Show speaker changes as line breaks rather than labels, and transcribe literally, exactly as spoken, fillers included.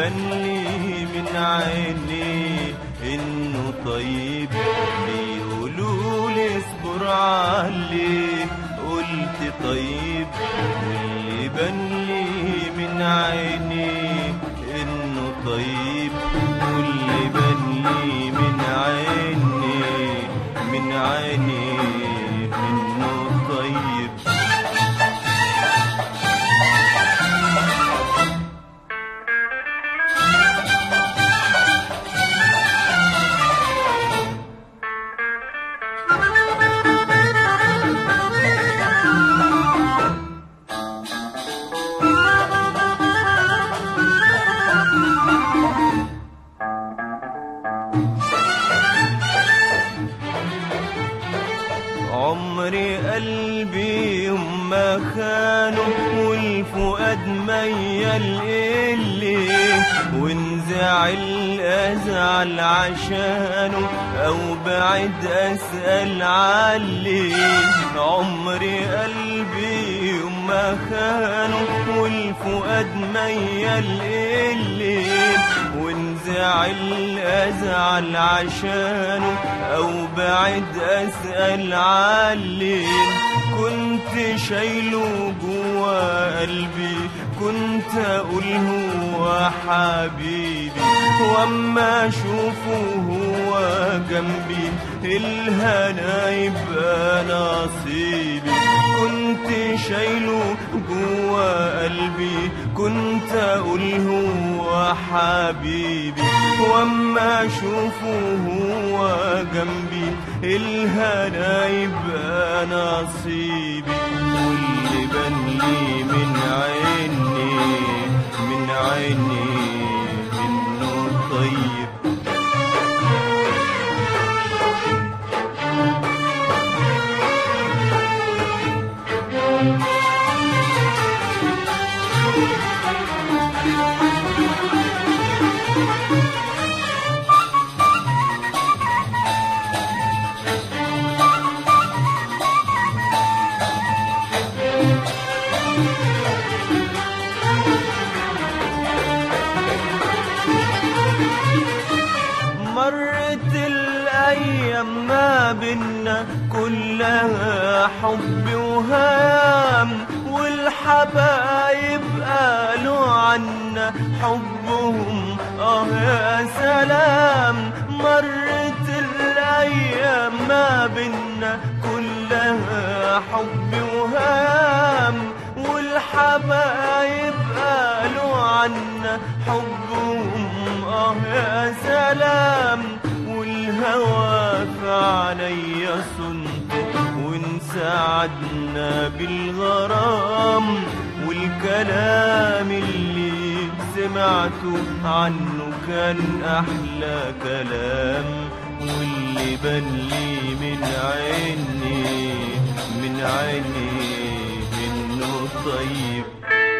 بان لي من عيني انه طيب. بيقولولي اصبر عليه قلت طيب، واللي بان لي من عيني انه طيب، واللي بان لي من عيني من عيني انه طيب. عمري قلبي يوم ما خانه والفؤاد ميال إليه، وانزعل أزعل عشانه أو بعد أسأل عليه. عمري قلبي يوم ما خانه والفؤاد ميال إليه، وانزعل أزعل عشانه أو بعد أسأل عليه. كنت شايله جوا قلبي كنت أقول هو حبيبي، وأما أشوفه هو جنبي الهنا يبقى نصيبي. كنت شايله جوا قلبي كنت أقول هو حبيبي، وأما أشوفه هو جنبي الهنا يبقى نصيبي. واللي بان لي من عيني من عيني إنه طيب. مرت الأيام ما بينا كلها حب وهام، والحبايب قالوا عنا حبهم آه يا سلام. مرت الأيام ما بينا كلها حب وهام، والحبايب قالوا عنا حبهم آه يا سلام. والهوى في عليا صنته وانسعدنا بالغرام، والكلام اللي سمعته عنه كان أحلى كلام. واللي بان لي من عيني من عيني إنه طيب.